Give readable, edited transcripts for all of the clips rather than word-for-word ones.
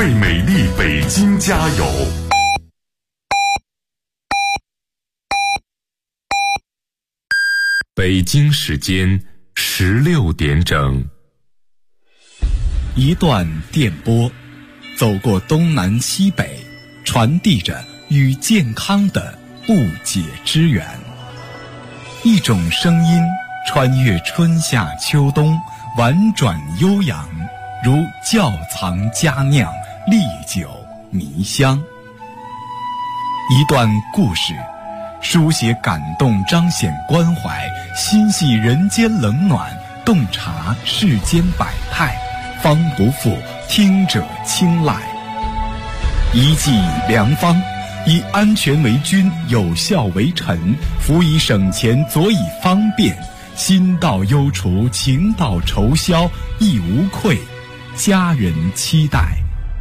为美丽北京加油！北京时间16点整。 一段电波，走过东南西北，传递着与健康的不解之缘。一种声音穿越春夏秋冬，婉转悠扬，如窖藏佳酿，历久弥香。一段故事，书写感动，彰显关怀，心系人间冷暖，洞察世间百态，方不负听者青睐。一剂良方，以安全为君，有效为臣，辅以省钱，佐以方便，心到忧除，情到愁消，亦无愧，家人期待。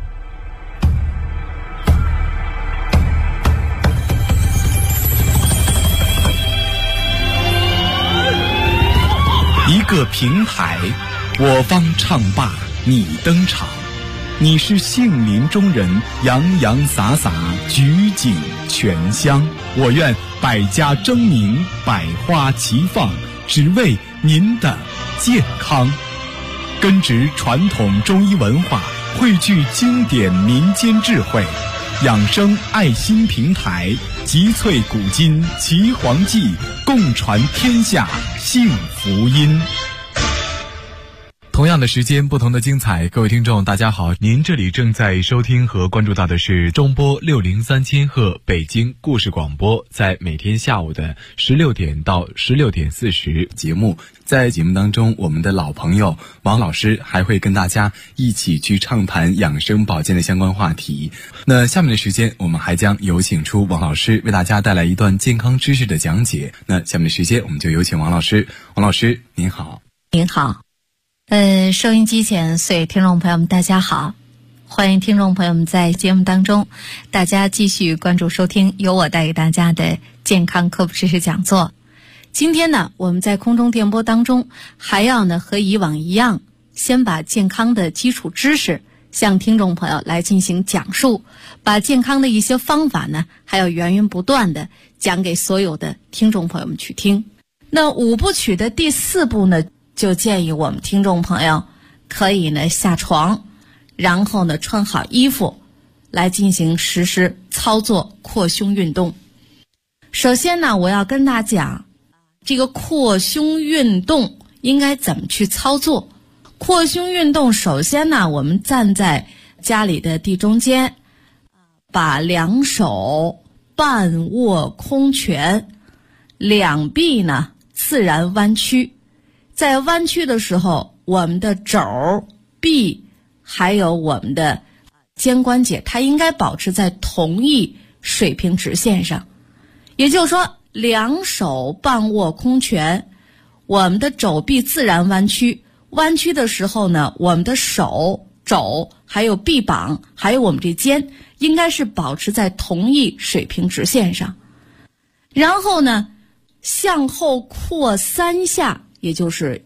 一个平台，我方唱罢你登场，你是杏林中人，洋洋洒洒，举景全香。我愿百家争鸣，百花齐放，只为您的健康。根植传统中医文化，汇聚经典民间智慧，养生爱心平台，集萃古今奇黄记，共传天下幸福音。同样的时间，不同的精彩。各位听众大家好，您这里正在收听和关注到的是中波603千赫北京故事广播，在每天下午的16点到16点40节目。在节目当中，我们的老朋友王老师还会跟大家一起去畅谈养生保健的相关话题。那下面的时间，我们还将有请出王老师为大家带来一段健康知识的讲解。那下面的时间，我们就有请王老师。王老师您好。 您好。收音机前所有听众朋友们大家好，欢迎听众朋友们在节目当中大家继续关注收听由我带给大家的健康科普知识讲座。今天呢，我们在空中电波当中还要呢和以往一样，先把健康的基础知识向听众朋友来进行讲述，把健康的一些方法呢还要源源不断的讲给所有的听众朋友们去听。那5部曲的第4步呢，就建议我们听众朋友可以呢下床，然后呢穿好衣服来进行实施操作扩胸运动。首先呢，我要跟大家讲这个扩胸运动应该怎么去操作。扩胸运动首先呢，我们站在家里的地中间，把两手半握空拳，两臂呢自然弯曲。在弯曲的时候，我们的肘、臂还有我们的肩关节，它应该保持在同一水平直线上。也就是说，两手半握空拳，我们的肘臂自然弯曲。弯曲的时候呢，我们的手、肘还有臂膀还有我们这肩应该是保持在同一水平直线上。然后呢，向后扩3下，也就是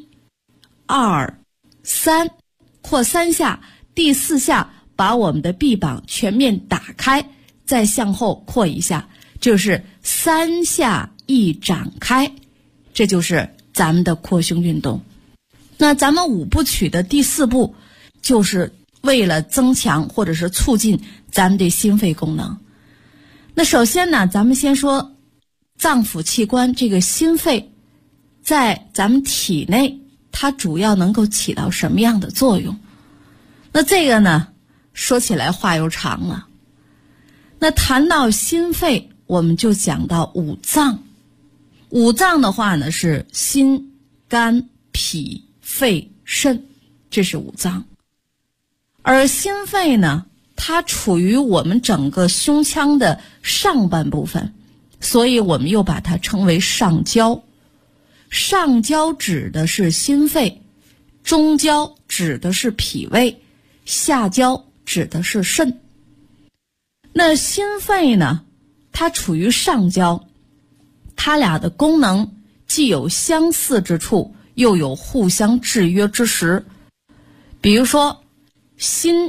1、2、3，扩3下，第4下把我们的臂膀全面打开，再向后扩1下，就是3下一展开，这就是咱们的扩胸运动。那咱们5部曲的第4步，就是为了增强或者是促进咱们的心肺功能。那首先呢，咱们先说脏腑器官，这个心肺在咱们体内它主要能够起到什么样的作用？那这个呢，说起来话又长了。那谈到心肺，我们就讲到5脏。5脏的话呢，是心、肝、脾、肺、肾，这是5脏。而心肺呢，它处于我们整个胸腔的上半部分，所以我们又把它称为上焦。上焦指的是心肺，中焦指的是脾胃，下焦指的是肾。那心肺呢，它处于上焦，它俩的功能既有相似之处，又有互相制约之时。比如说心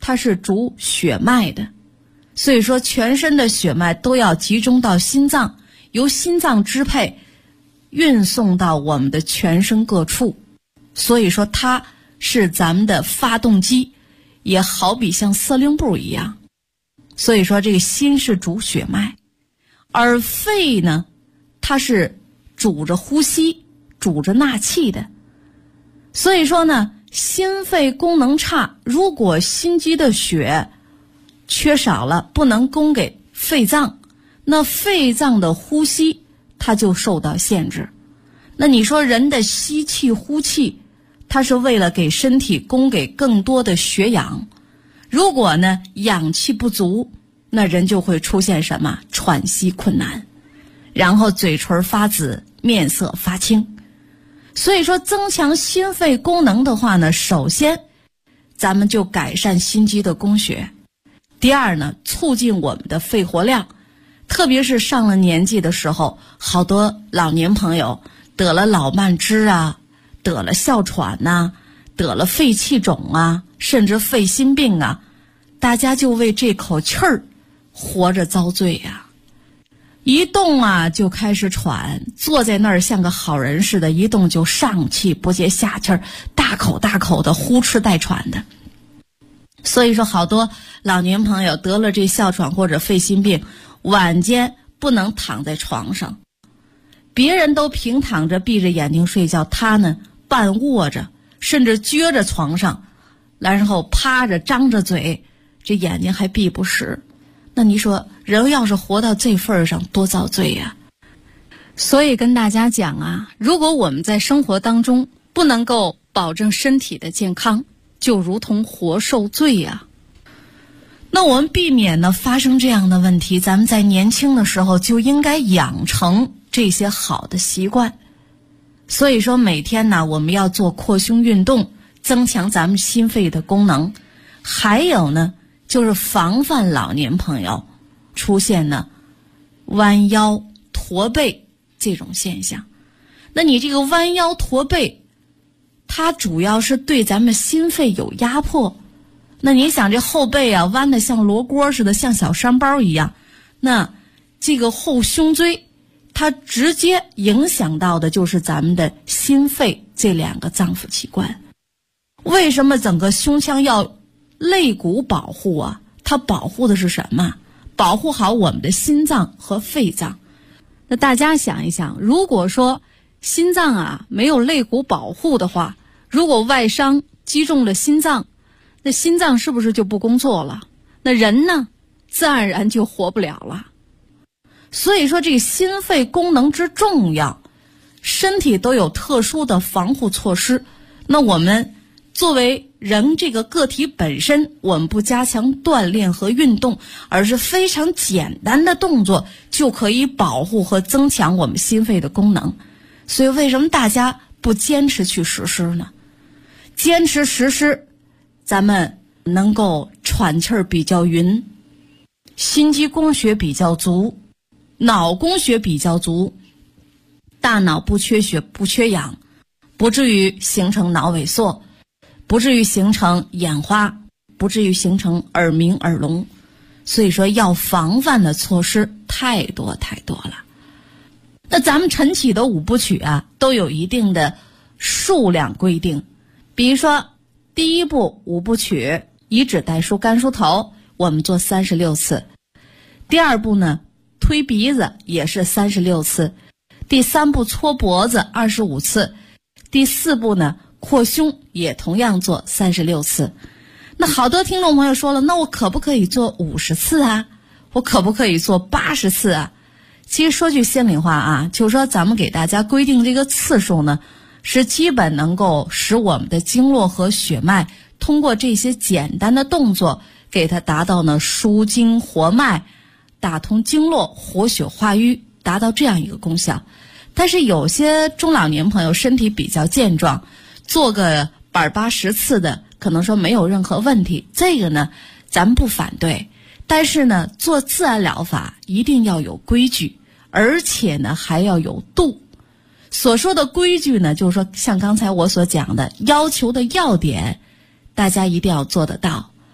它是主血脉的，所以说全身的血脉都要集中到心脏，由心脏支配，运送到我们的全身各处。所以说它是咱们的发动机，也好比像司令部一样。所以说这个心是主血脉，而肺呢，它是主着呼吸，主着纳气的。所以说呢，心肺功能差，如果心肌的血缺少了，不能供给肺脏，那肺脏的呼吸它就受到限制。那你说人的吸气呼气，它是为了给身体供给更多的血氧，如果呢氧气不足，那人就会出现什么？喘息困难，然后嘴唇发紫，面色发青。所以说增强心肺功能的话呢，首先咱们就改善心肌的供血，第二呢，促进我们的肺活量。特别是上了年纪的时候，好多老年朋友得了老慢支啊，得了哮喘啊，得了肺气肿啊，甚至肺心病啊，大家就为这口气儿活着遭罪呀。一动啊就开始喘，坐在那儿像个好人似的，一动就上气不接下气儿，大口大口的呼哧带喘的。所以说好多老年朋友得了这哮喘或者肺心病，晚间不能躺在床上，别人都平躺着闭着眼睛睡觉，他呢半卧着，甚至撅着床上，然后趴着张着嘴，这眼睛还闭不实。那你说人要是活到这份上，多遭罪呀。 所以跟大家讲啊，如果我们在生活当中不能够保证身体的健康，就如同活受罪呀。 那我们避免呢发生这样的问题，咱们在年轻的时候就应该养成这些好的习惯。所以说每天呢我们要做扩胸运动，增强咱们心肺的功能。还有呢就是防范老年朋友出现呢弯腰驼背这种现象。那你这个弯腰驼背，它主要是对咱们心肺有压迫。那你想这后背啊弯得像罗锅似的，像小山包一样，那这个后胸椎它直接影响到的就是咱们的心肺这两个脏腑器官。为什么整个胸腔要肋骨保护啊？它保护的是什么？保护好我们的心脏和肺脏。 那大家想一想，如果说心脏啊没有肋骨保护的话，如果外伤击中了心脏，那心脏是不是就不工作了？那人呢自然而然就活不了了。 所以说这个心肺功能之重要，身体都有特殊的防护措施。那我们作为人这个个体本身，我们不加强锻炼和运动，而是非常简单的动作就可以保护和增强我们心肺的功能。所以为什么大家不坚持去实施呢？坚持实施，咱们能够喘气儿比较匀，心肌供血比较足，脑供血比较足，大脑不缺血不缺氧，不至于形成脑萎缩，不至于形成眼花，不至于形成耳鸣耳聋。所以说要防范的措施太多太多了。那咱们晨起的五部曲啊都有一定的数量规定。比如说第一步五部曲，以指代数干梳头，我们做36次。第二步呢推鼻子也是36次。第三步搓脖子25次。第四步呢扩胸也同样做36次。那好多听众朋友说了，那我可不可以做50次啊？我可不可以做80次啊？其实说句心里话啊，就是说咱们给大家规定这个次数呢，是基本能够使我们的经络和血脉通过这些简单的动作，给它达到呢舒筋活脉，打通经络，活血化瘀，达到这样一个功效。但是有些中老年朋友身体比较健壮，做个80次的可能说没有任何问题，这个呢咱们不反对。但是呢做自然疗法一定要有规矩，而且呢还要有度。所说的规矩呢，就是说像刚才我所讲的要求的要点，大家一定要做得到。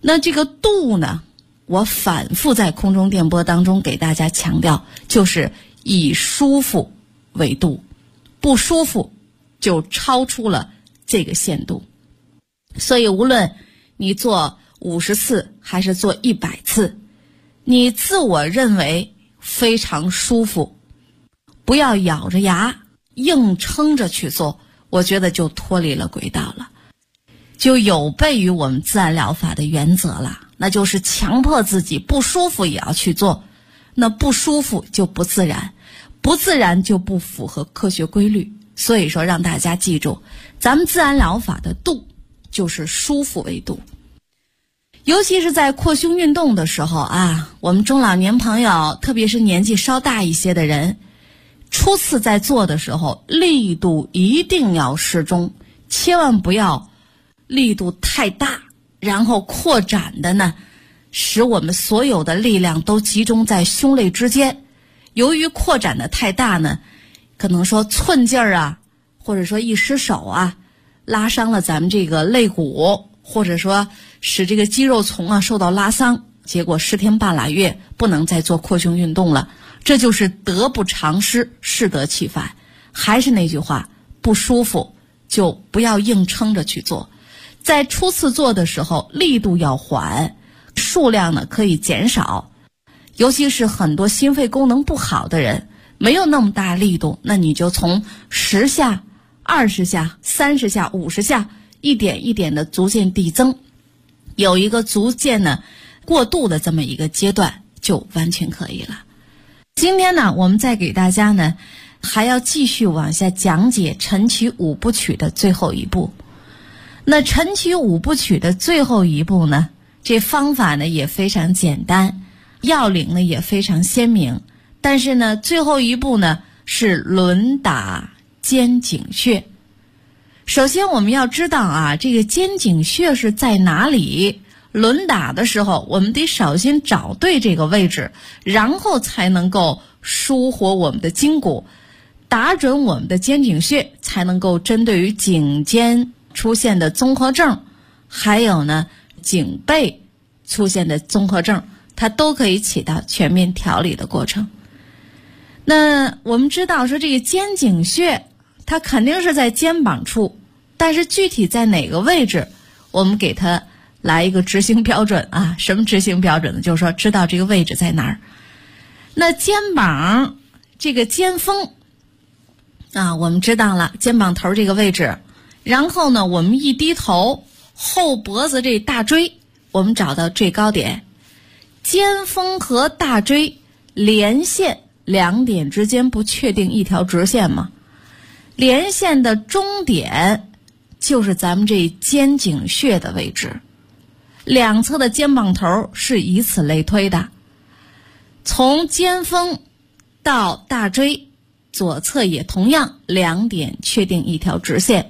那这个度呢，我反复在空中电波当中给大家强调，就是以舒服为度，不舒服就超出了这个限度。所以无论你做50次还是做100次，你自我认为非常舒服，不要咬着牙硬撑着去做，我觉得就脱离了轨道了，就有悖于我们自然疗法的原则了。那就是强迫自己不舒服也要去做，那不舒服就不自然，不自然就不符合科学规律。所以说让大家记住，咱们自然疗法的度就是舒服为度。尤其是在扩胸运动的时候啊，我们中老年朋友，特别是年纪稍大一些的人，初次在做的时候，力度一定要适中，千万不要力度太大，然后扩展的呢，使我们所有的力量都集中在胸肋之间。由于扩展的太大呢，可能说寸劲儿啊，或者说一失手啊，拉伤了咱们这个肋骨，或者说使这个肌肉丛啊受到拉伤，结果10天半拉月不能再做扩胸运动了。这就是得不偿失，适得其反。还是那句话，不舒服就不要硬撑着去做。在初次做的时候，力度要缓，数量呢可以减少。尤其是很多心肺功能不好的人，没有那么大力度，那你就从10下、20下、30下、50下，一点一点的逐渐递增，有一个逐渐呢过渡的这么一个阶段，就完全可以了。今天呢，我们再给大家呢还要继续往下讲解晨起5部曲的最后一步。那晨起5部曲的最后一步呢，这方法呢也非常简单，要领呢也非常鲜明，但是呢最后一步呢是轮打肩颈穴。首先我们要知道啊，这个肩颈穴是在哪里，轮打的时候我们得首先找对这个位置，然后才能够舒活我们的筋骨，打准我们的肩颈穴，才能够针对于颈肩出现的综合症，还有呢颈背出现的综合症，它都可以起到全面调理的过程。那我们知道说这个肩颈穴它肯定是在肩膀处，但是具体在哪个位置，我们给它来一个执行标准啊。什么执行标准呢？就是说知道这个位置在哪儿。那肩膀这个肩峰啊，我们知道了肩膀头这个位置，然后呢我们一低头，后脖子这大椎我们找到最高点，肩峰和大椎连线2点之间不确定一条直线吗？连线的终点就是咱们这肩颈穴的位置，两侧的肩膀头是以此类推的，从肩峰到大椎左侧也同样2点确定一条直线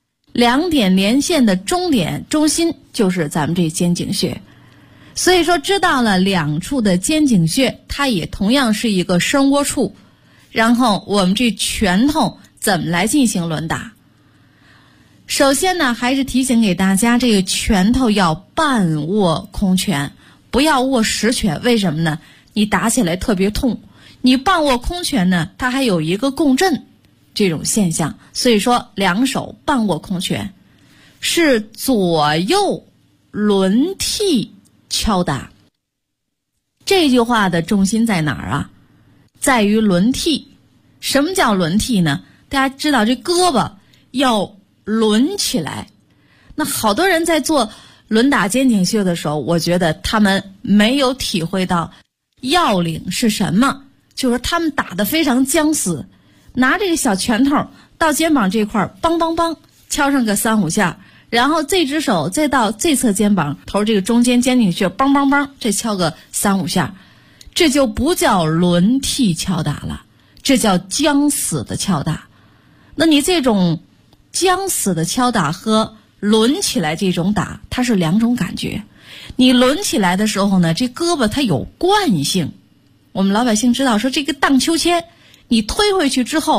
，2点连线的终点中心就是咱们这肩颈穴。所以说知道了两处的肩颈穴，它也同样是一个伸窝处，然后我们这拳头怎么来进行轮打。首先呢，还是提醒给大家，这个拳头要半握空拳，不要握实拳。为什么呢？你打起来特别痛。你半握空拳呢，它还有一个共振这种现象，所以说2手半握空拳，是左右轮替敲打。这句话的重心在哪儿啊？在于轮替。什么叫轮替呢？大家知道这胳膊要轮起来。那好多人在做轮打肩颈穴的时候，我觉得他们没有体会到要领是什么，就是他们打得非常僵死，拿这个小拳头到肩膀这块梆梆梆敲上个3、5下，然后这只手再到这侧肩膀头这个中间肩颈穴梆梆梆这敲个3、5下，这就不叫轮替敲打了，这叫僵死的敲打。那你这种僵死的敲打和轮起来这种打，它是2种感觉。你轮起来的时候呢，这胳膊它有惯性，我们老百姓知道说这个荡秋千，你推回去之后，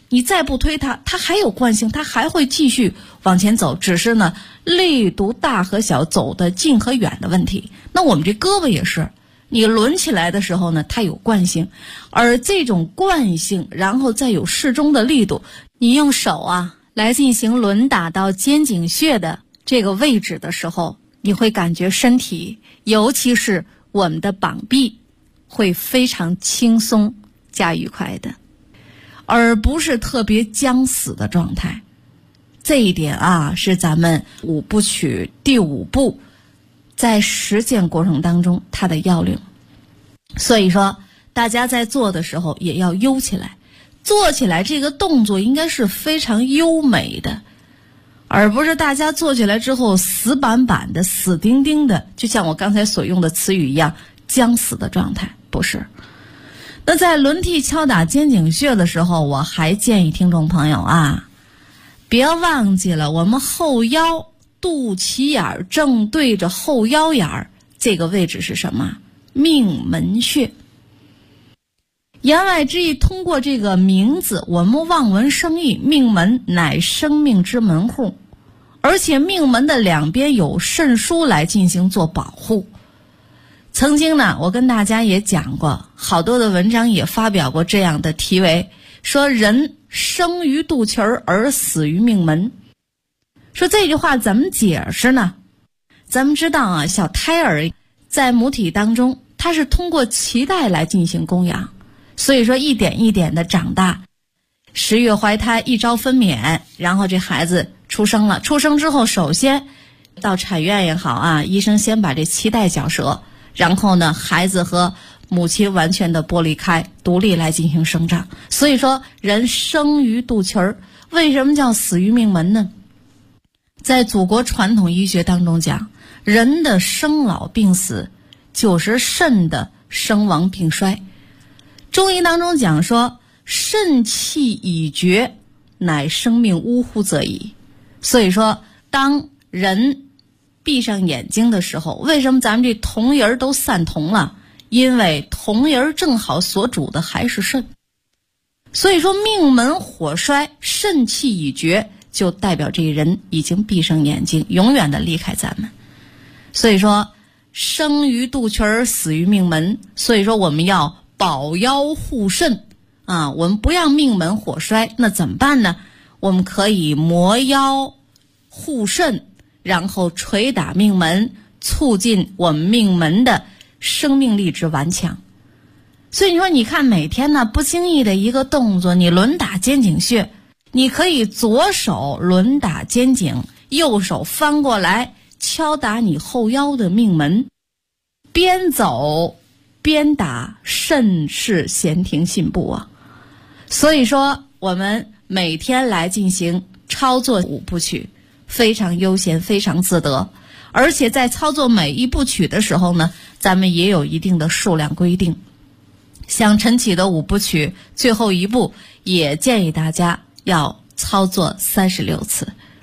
你再不推它，它还有惯性，它还会继续往前走，只是呢力度大和小，走得近和远的问题。那我们这胳膊也是，你抡起来的时候呢，它有惯性，而这种惯性，然后再有适中的力度，你用手来进行抡打到肩颈穴的这个位置的时候，你会感觉身体，尤其是我们的膀臂，会非常轻松加愉快的，而不是特别僵死的状态。这一点是咱们5部曲第5步在实践过程当中它的要领。所以说大家在做的时候也要悠起来，做起来这个动作应该是非常优美的，而不是大家做起来之后死板板的、死钉钉的，就像我刚才所用的词语一样，僵死的状态，不是。那在轮替敲打肩颈穴的时候，我还建议听众朋友别忘记了我们后腰肚脐眼正对着后腰眼这个位置是什么？命门穴。言外之意，通过这个名字，我们望文生义，命门乃生命之门户，而且命门的两边有肾腧来进行做保护。曾经呢，我跟大家也讲过，好多的文章也发表过这样的题为，说人生于肚脐儿而死于命门。说这句话怎么解释呢？咱们知道小胎儿在母体当中，它是通过脐带来进行供养，所以说一点一点的长大，10月怀胎，1朝分娩，然后这孩子出生了。出生之后，首先到产院也好医生先把这脐带绞折，然后呢，孩子和母亲完全的剥离开，独立来进行生长。所以说，人生于肚脐儿，为什么叫死于命门呢？在祖国传统医学当中讲，人的生老病死就是肾的生亡病衰。中医当中讲说，肾气已绝，乃生命呜呼则已。所以说，当人闭上眼睛的时候，为什么咱们这瞳仁都散瞳了？因为瞳仁正好所主的还是肾。所以说命门火衰，肾气已绝，就代表这人已经闭上眼睛，永远的离开咱们。所以说生于肚脐儿，死于命门。所以说我们要保腰护肾我们不让命门火衰，那怎么办呢？我们可以磨腰护肾，然后捶打命门，促进我们命门的生命力之顽强。所以你说，你看每天呢不经意的一个动作，你抡打肩颈穴，你可以左手抡打肩颈，右手翻过来敲打你后腰的命门，边走边打，甚是闲庭信步所以说我们每天来进行操作5部曲，非常悠闲，非常自得。而且在操作每一部曲的时候呢，咱们也有一定的数量规定。像晨起的5部曲最后一步，也建议大家要操作36次。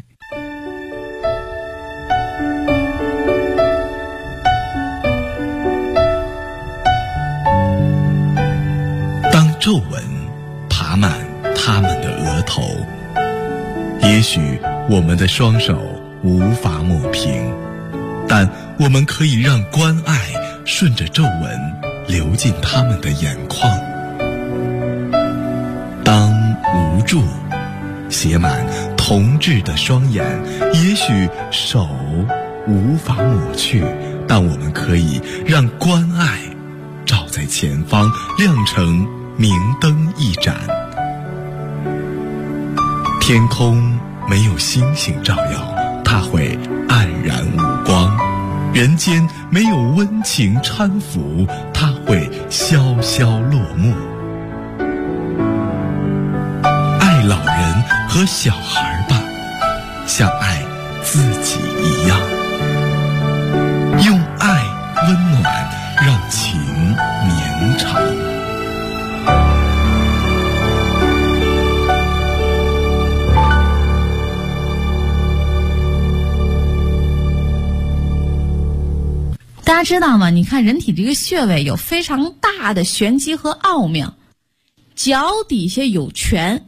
当皱纹爬满他们的额头，也许我们的双手无法抹平，但我们可以让关爱顺着皱纹流进他们的眼眶。当无助写满同志的双眼，也许手无法抹去，但我们可以让关爱照在前方，亮成明灯一盏。天空没有星星照耀，它会黯然无光；人间没有温情搀扶，它会萧萧落幕。爱老人和小孩吧，像爱自己一样，用爱温暖，让情绵长。 大家知道吗？你看人体这个穴位有非常大的玄机和奥妙。脚底下有泉，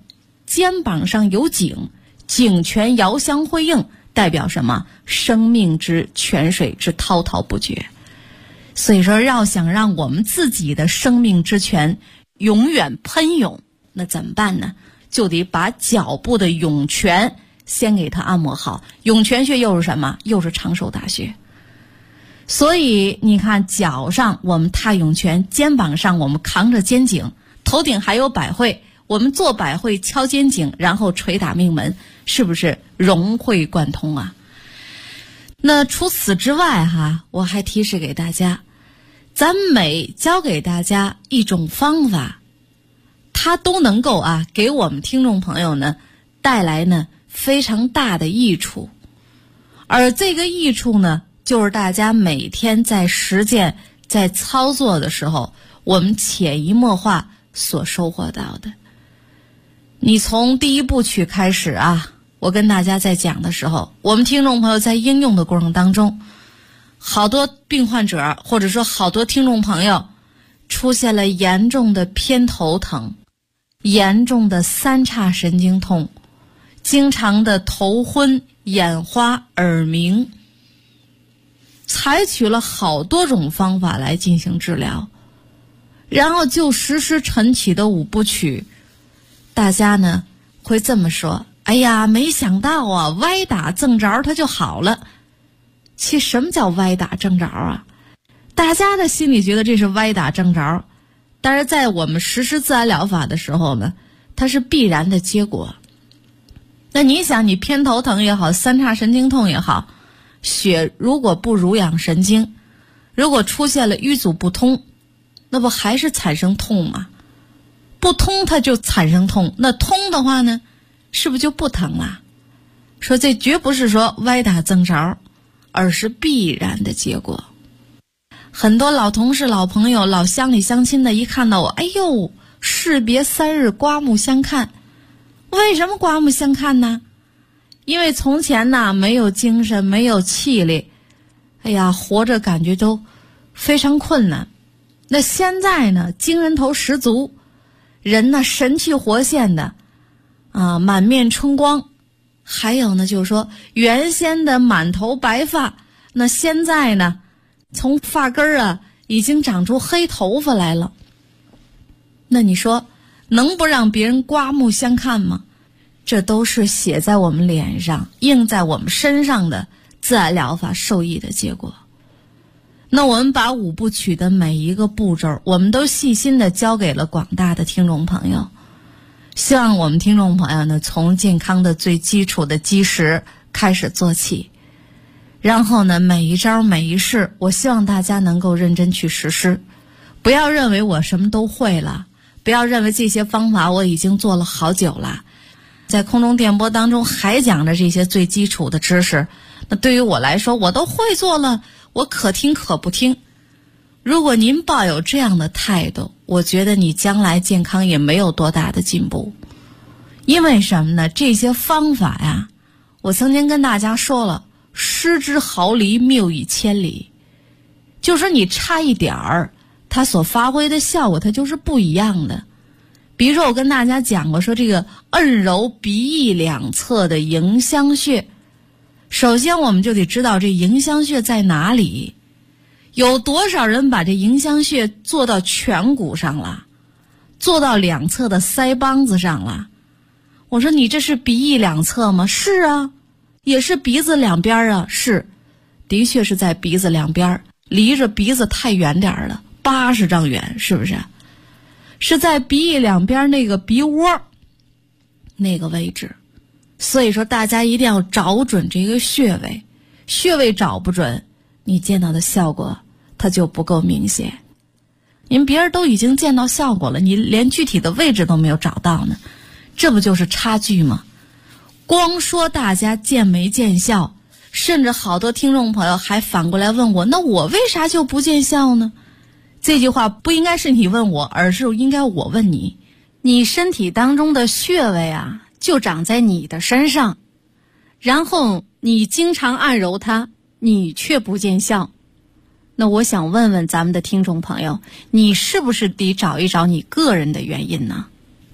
肩膀上有井，井泉遥相辉映，代表什么？生命之泉水之滔滔不绝。所以说，要想让我们自己的生命之泉永远喷涌，那怎么办呢？就得把脚部的涌泉先给它按摩好。涌泉穴又是什么？又是长寿大穴。所以你看，脚上我们踏涌泉，肩膀上我们扛着肩井，头顶还有百会，我们做百会敲肩颈，然后捶打命门，是不是融会贯通啊？那除此之外我还提示给大家，咱每教给大家一种方法，它都能够给我们听众朋友呢带来呢非常大的益处。而这个益处呢，就是大家每天在实践在操作的时候，我们潜移默化所收获到的。你从第一部曲开始我跟大家在讲的时候，我们听众朋友在应用的过程当中，好多病患者或者说好多听众朋友出现了严重的偏头疼，严重的三叉神经痛，经常的头昏眼花耳鸣，采取了好多种方法来进行治疗，然后就实施晨起的5部曲，大家呢会这么说，哎呀，没想到歪打正着它就好了。其实什么叫歪打正着大家的心里觉得这是歪打正着，但是在我们实施自然疗法的时候呢，它是必然的结果。那你想，你偏头疼也好，三叉神经痛也好，血如果不濡养神经，如果出现了瘀阻不通，那不还是产生痛吗？不通它就产生痛，那通的话呢，是不是就不疼了？说这绝不是说歪打正着，而是必然的结果。很多老同事老朋友老乡里乡亲的，一看到我，哎呦，士别3日刮目相看。为什么刮目相看呢？因为从前没有精神，没有气力，哎呀，活着感觉都非常困难。那现在呢，精神头十足，人呢神气活现的满面春光。还有呢，就是说原先的满头白发，那现在呢从发根已经长出黑头发来了。那你说能不让别人刮目相看吗？这都是写在我们脸上印在我们身上的自然疗法受益的结果。那我们把5部曲的每一个步骤，我们都细心的教给了广大的听众朋友。希望我们听众朋友呢，从健康的最基础的基石开始做起，然后呢，每一招每一式，我希望大家能够认真去实施。不要认为我什么都会了，不要认为这些方法我已经做了好久了，在空中电波当中还讲着这些最基础的知识，那对于我来说我都会做了，我可听可不听。如果您抱有这样的态度，我觉得你将来健康也没有多大的进步。因为什么呢？这些方法我曾经跟大家说了，失之毫厘，谬以千里。就是你差一点儿，它所发挥的效果它就是不一样的。比如说我跟大家讲过，说这个摁揉鼻翼两侧的迎香穴，首先我们就得知道这迎香穴在哪里。有多少人把这迎香穴做到颧骨上了，做到两侧的腮帮子上了？我说你这是鼻翼两侧吗？是啊，也是鼻子两边是，的确是在鼻子两边，离着鼻子太远点了，80丈远，是不是？是在鼻翼两边那个鼻窝那个位置。所以说大家一定要找准这个穴位，穴位找不准，你见到的效果它就不够明显。您别人都已经见到效果了，你连具体的位置都没有找到呢，这不就是差距吗？光说大家见没见效，甚至好多听众朋友还反过来问我，那我为啥就不见效呢？这句话不应该是你问我，而是应该我问你。你身体当中的穴位就长在你的身上，然后你经常按揉它，你却不见效。那我想问问咱们的听众朋友，你是不是得找一找你个人的原因呢？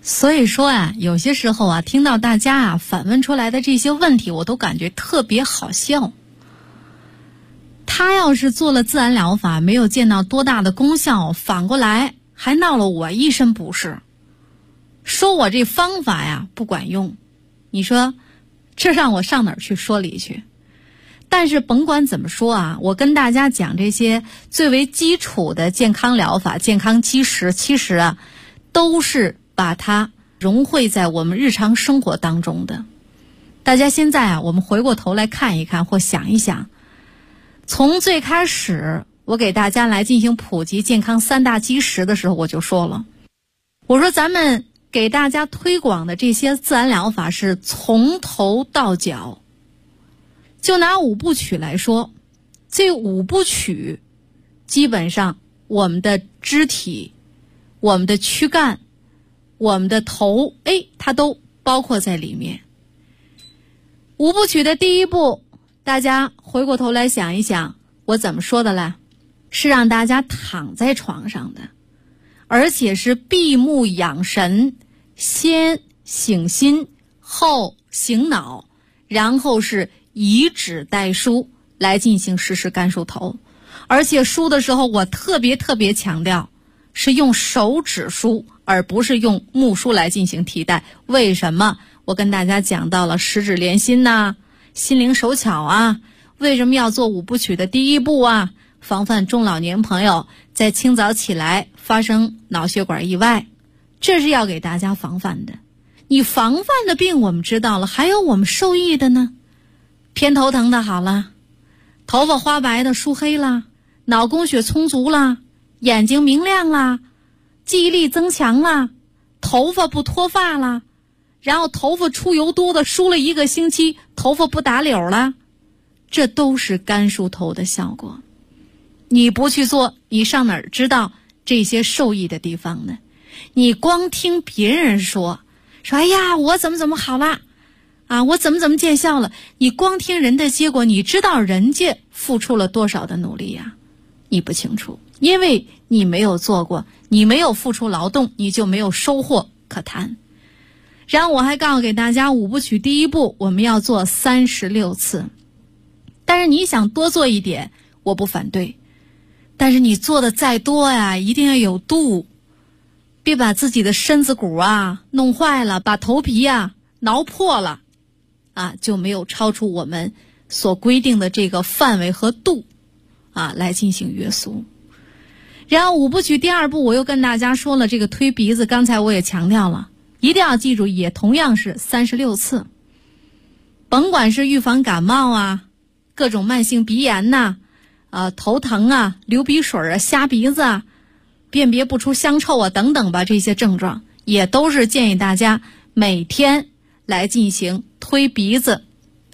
所以说啊，有些时候啊，听到大家啊反问出来的这些问题，我都感觉特别好笑。他要是做了自然疗法，没有见到多大的功效，反过来还闹了我一身不是，说我这方法呀不管用，你说这让我上哪儿去说理去？但是甭管怎么说啊，我跟大家讲这些最为基础的健康疗法、健康基石，其实啊都是把它融汇在我们日常生活当中的。大家现在啊，我们回过头来看一看或想一想，从最开始我给大家来进行普及健康3大基石的时候，我就说了，我说咱们给大家推广的这些自然疗法是从头到脚。就拿5部曲来说，这5部曲基本上我们的肢体、我们的躯干、我们的头，它都包括在里面。5部曲的第1步，大家回过头来想一想，我怎么说的啦？是让大家躺在床上的，而且是闭目养神，先醒心，后醒脑，然后是以指代梳来进行实施干梳头。而且梳的时候我特别强调是用手指梳，而不是用木梳来进行替代。为什么？我跟大家讲到了十指连心呐，心灵手巧啊。为什么要做5部曲的第1步啊？防范中老年朋友在清早起来发生脑血管意外，这是要给大家防范的。你防范的病我们知道了，还有我们受益的呢。偏头疼的好了，头发花白的梳黑了，脑供血充足了，眼睛明亮了，记忆力增强了，头发不脱发了，然后头发出油多的梳了1个星期，头发不打绺了，这都是干梳头的效果。你不去做，你上哪儿知道这些受益的地方呢？你光听别人说哎呀我怎么好了啊，我怎么见效了，你光听人的结果，你知道人家付出了多少的努力呀？你不清楚，因为你没有做过，你没有付出劳动，你就没有收获可谈。然后我还告诉给大家5部曲第1步我们要做36次，但是你想多做一点我不反对，但是你做的再多呀一定要有度，别把自己的身子骨啊弄坏了，把头皮啊挠破了啊，就没有超出我们所规定的这个范围和度啊来进行约束。然后5部曲第2步我又跟大家说了，这个推鼻子刚才我也强调了，一定要记住，也同样是36次。甭管是预防感冒啊，各种慢性鼻炎呐，头疼啊，流鼻水啊，瞎鼻子啊，辨别不出香臭啊等等吧，这些症状也都是建议大家每天来进行推鼻子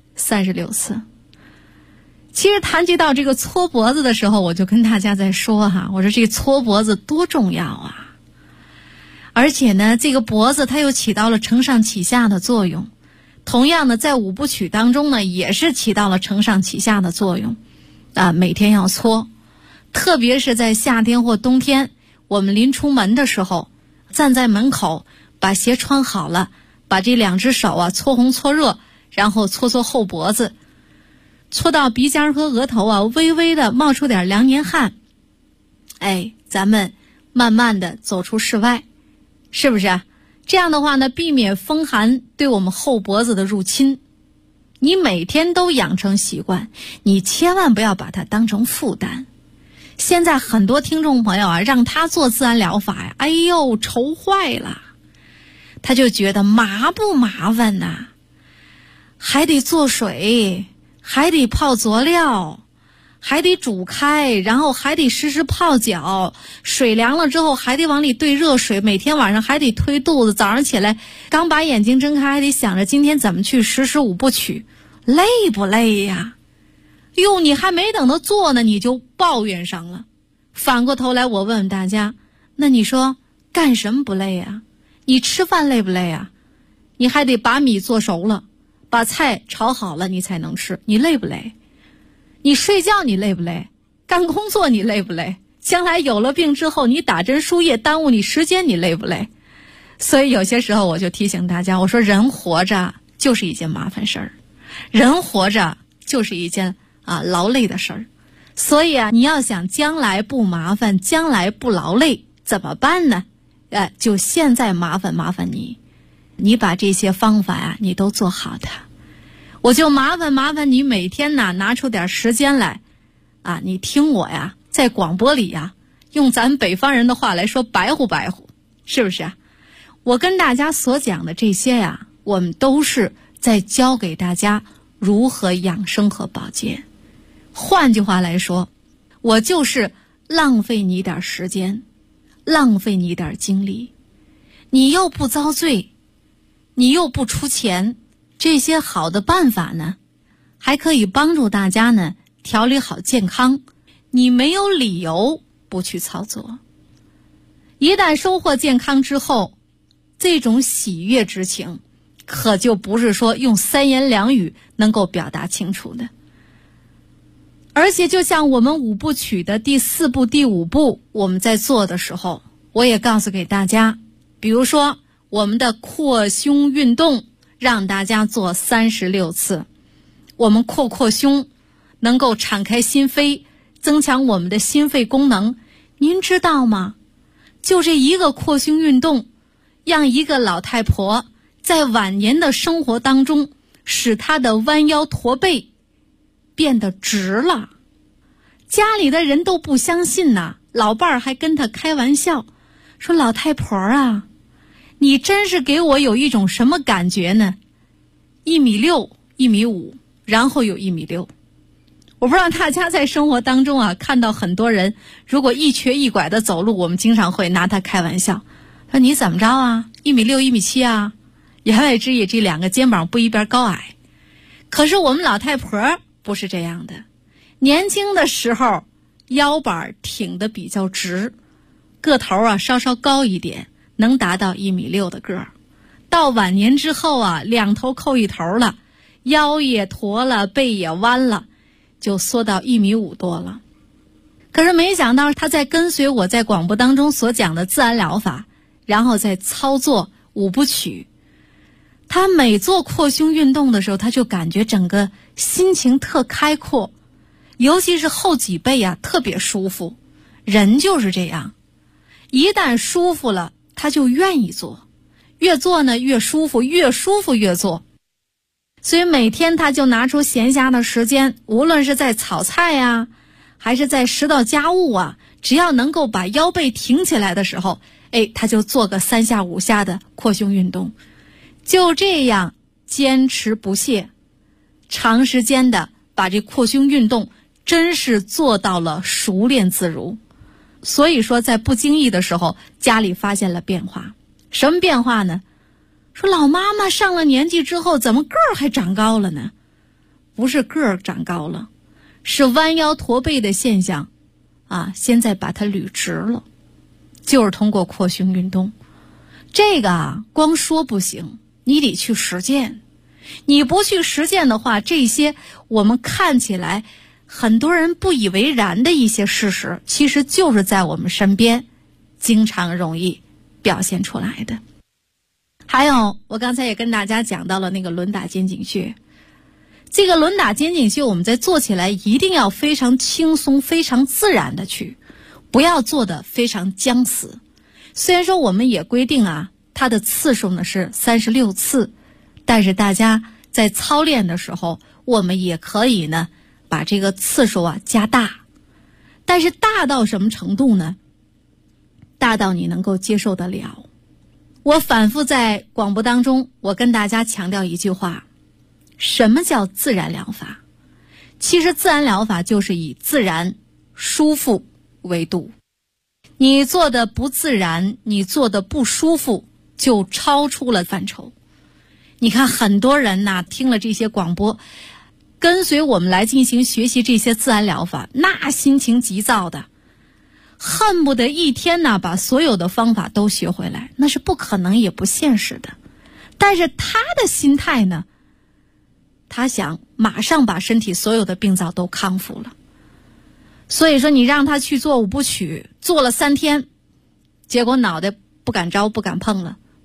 36次。其实谈及到这个搓脖子的时候，我就跟大家在说我说这个搓脖子多重要啊！而且呢，这个脖子它又起到了承上启下的作用。同样的，在5部曲当中呢，也是起到了承上启下的作用啊。每天要搓，特别是在夏天或冬天，我们临出门的时候，站在门口，把鞋穿好了，把这2只手啊搓红搓热，然后搓后脖子，搓到鼻尖和额头啊微微的冒出点凉年汗，咱们慢慢的走出室外，是不是啊？这样的话呢，避免风寒对我们后脖子的入侵。你每天都养成习惯，你千万不要把它当成负担。现在很多听众朋友啊，让他做自然疗法呀，愁坏了，他就觉得麻不麻烦呐，还得做水，还得泡佐料，还得煮开，然后还得时泡脚，水凉了之后还得往里兑热水，每天晚上还得推肚子，早上起来刚把眼睛睁开还得想着今天怎么去实施5部曲，累不累呀？你还没等到做呢，你就抱怨上了。反过头来我问问大家，那你说干什么不累呀？你吃饭累不累啊？你还得把米做熟了，把菜炒好了你才能吃，你累不累？你睡觉你累不累？干工作你累不累？将来有了病之后，你打针输液耽误你时间，你累不累？ 所以有些时候我就提醒大家，我说人活着就是一件麻烦事儿，人活着就是一件劳累的事儿。所以你要想将来不麻烦，将来不劳累，怎么办呢？就现在麻烦你把这些方法你都做好它。我就麻烦你每天拿出点时间来你听我在广播里用咱北方人的话来说，白乎，是不是我跟大家所讲的这些我们都是在教给大家如何养生和保健。换句话来说，我就是浪费你点时间，浪费你点精力，你又不遭罪，你又不出钱，这些好的办法呢，还可以帮助大家呢调理好健康，你没有理由不去操作。一旦收获健康之后，这种喜悦之情可就不是说用三言两语能够表达清楚的。而且就像我们5部曲的第4步、第5步，我们在做的时候，我也告诉给大家，比如说我们的扩胸运动，让大家做36次。我们扩胸，能够敞开心扉，增强我们的心肺功能。您知道吗？就这一个扩胸运动，让一个老太婆在晚年的生活当中，使她的弯腰驼背变得直了。家里的人都不相信老伴儿还跟她开玩笑，说老太婆你真是给我有一种什么感觉呢？1.6米、1.5米，然后有1.6米。我不知道大家在生活当中看到很多人如果一瘸一拐的走路，我们经常会拿他开玩笑，说你怎么着1.6米、1.7米言外之意这2个肩膀不一边高矮。可是我们老太婆不是这样的，年轻的时候腰板挺得比较直，个头稍稍高一点，能达到1.6米的个儿。到晚年之后2头扣1头了，腰也驼了，背也弯了，就缩到1.5米多了。可是没想到他在跟随我在广播当中所讲的自然疗法，然后再操作5部曲，他每做扩胸运动的时候，他就感觉整个心情特开阔，尤其是后脊背特别舒服。人就是这样，一旦舒服了，他就愿意做，越做呢越舒服，越舒服越做。所以每天他就拿出闲暇的时间，无论是在炒菜还是在拾到家务只要能够把腰背挺起来的时候，他就做个3下5下的扩胸运动。就这样坚持不懈，长时间的把这扩胸运动真是做到了熟练自如。所以说在不经意的时候，家里发现了变化。什么变化呢？说老妈妈上了年纪之后怎么个儿还长高了呢？不是个儿长高了，是弯腰驼背的现象现在把它捋直了，就是通过扩胸运动。这个光说不行，你得去实践。你不去实践的话，这些我们看起来很多人不以为然的一些事实，其实就是在我们身边经常容易表现出来的。还有我刚才也跟大家讲到了那个轮打肩颈穴，这个轮打肩颈穴我们在做起来一定要非常轻松非常自然的去，不要做的非常僵死。虽然说我们也规定它的次数呢是36次，但是大家在操练的时候，我们也可以呢把这个次数加大。但是大到什么程度呢？大到你能够接受得了。我反复在广播当中，我跟大家强调一句话，什么叫自然疗法？其实自然疗法就是以自然舒服为度。你做的不自然，你做的不舒服，就超出了范畴。你看很多人听了这些广播，跟随我们来进行学习这些自然疗法，那心情急躁的，恨不得一天把所有的方法都学回来，那是不可能也不现实的。但是他的心态呢，他想马上把身体所有的病灶都康复了。所以说你让他去做5部曲，做了3天，结果脑袋不敢招不敢碰了，